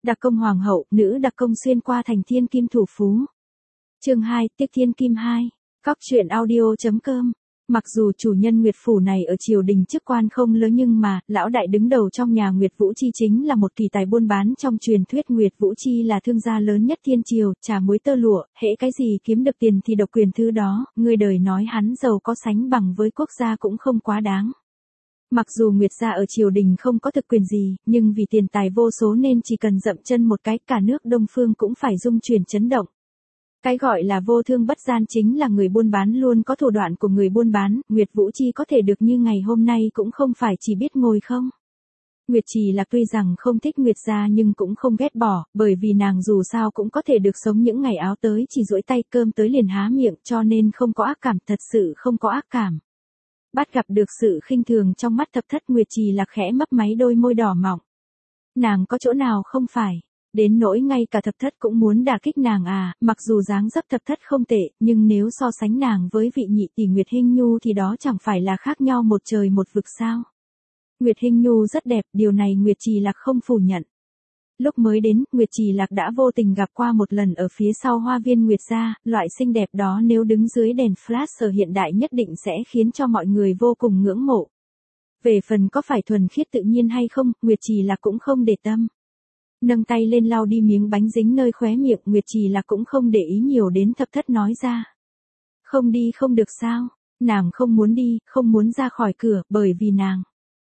Đặc công hoàng hậu, nữ đặc công xuyên qua thành thiên kim thủ phú. Chương 2, Tiếc Thiên Kim 2. Góc truyện audio.com. Mặc dù chủ nhân Nguyệt Phủ này ở triều đình chức quan không lớn nhưng mà, lão đại đứng đầu trong nhà Nguyệt Vũ Chi chính là một kỳ tài buôn bán. Trong truyền thuyết Nguyệt Vũ Chi là thương gia lớn nhất thiên triều, trà muối tơ lụa, hễ cái gì kiếm được tiền thì độc quyền thứ đó, người đời nói hắn giàu có sánh bằng với quốc gia cũng không quá đáng. Mặc dù Nguyệt gia ở triều đình không có thực quyền gì, nhưng vì tiền tài vô số nên chỉ cần dậm chân một cái cả nước Đông Phương cũng phải rung chuyển chấn động. Cái gọi là vô thương bất gian chính là người buôn bán luôn có thủ đoạn của người buôn bán, Nguyệt Vũ Chi có thể được như ngày hôm nay cũng không phải chỉ biết ngồi không. Nguyệt Trì Lạc tuy rằng không thích Nguyệt gia nhưng cũng không ghét bỏ, bởi vì nàng dù sao cũng có thể được sống những ngày áo tới chỉ duỗi tay cơm tới liền há miệng cho nên không có ác cảm, thật sự không có ác cảm. Bắt gặp được sự khinh thường trong mắt Thập Thất, Nguyệt Trì Lạc khẽ mấp máy đôi môi đỏ mọng. Nàng có chỗ nào không phải? Đến nỗi ngay cả Thập Thất cũng muốn đả kích nàng à, mặc dù dáng dấp Thập Thất không tệ, nhưng nếu so sánh nàng với vị nhị tỷ Nguyệt Hinh Nhu thì đó chẳng phải là khác nhau một trời một vực sao. Nguyệt Hinh Nhu rất đẹp, điều này Nguyệt Trì Lạc không phủ nhận. Lúc mới đến, Nguyệt Trì Lạc đã vô tình gặp qua một lần ở phía sau hoa viên Nguyệt gia, loại xinh đẹp đó nếu đứng dưới đèn flash ở hiện đại nhất định sẽ khiến cho mọi người vô cùng ngưỡng mộ. Về phần có phải thuần khiết tự nhiên hay không, Nguyệt Trì Lạc cũng không để tâm. Nâng tay lên lau đi miếng bánh dính nơi khóe miệng, Nguyệt Trì Lạc cũng không để ý nhiều đến Thập Thất nói ra. Không đi không được sao? Nàng không muốn đi, không muốn ra khỏi cửa, bởi vì nàng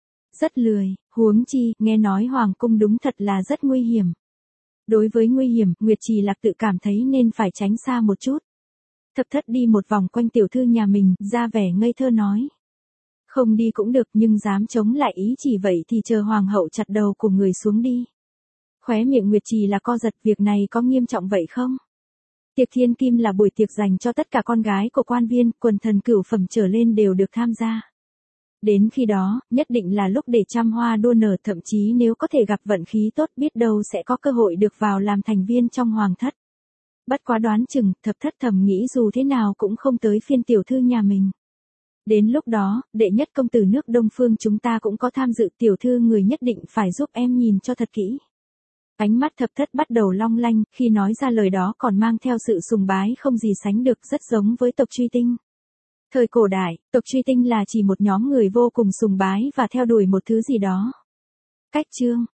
rất lười, huống chi, nghe nói hoàng cung đúng thật là rất nguy hiểm. Đối với nguy hiểm, Nguyệt Trì Lạc tự cảm thấy nên phải tránh xa một chút. Thập Thất đi một vòng quanh tiểu thư nhà mình, ra vẻ ngây thơ nói. Không đi cũng được nhưng dám chống lại ý chỉ vậy thì chờ hoàng hậu chặt đầu của người xuống đi. Khóe miệng Nguyệt Trì Lạc co giật, việc này có nghiêm trọng vậy không? Tiệc thiên kim là buổi tiệc dành cho tất cả con gái của quan viên, quần thần cửu phẩm trở lên đều được tham gia. Đến khi đó, nhất định là lúc để trăm hoa đua nở, thậm chí nếu có thể gặp vận khí tốt biết đâu sẽ có cơ hội được vào làm thành viên trong hoàng thất. Bất quá đoán chừng, Thập Thất thầm nghĩ dù thế nào cũng không tới phiên tiểu thư nhà mình. Đến lúc đó, đệ nhất công tử nước Đông Phương chúng ta cũng có tham dự, tiểu thư người nhất định phải giúp em nhìn cho thật kỹ. Ánh mắt Thập Thất bắt đầu long lanh, khi nói ra lời đó còn mang theo sự sùng bái không gì sánh được, rất giống với tộc Truy Tinh. Thời cổ đại, tộc Truy Tinh là chỉ một nhóm người vô cùng sùng bái và theo đuổi một thứ gì đó. Cách chương,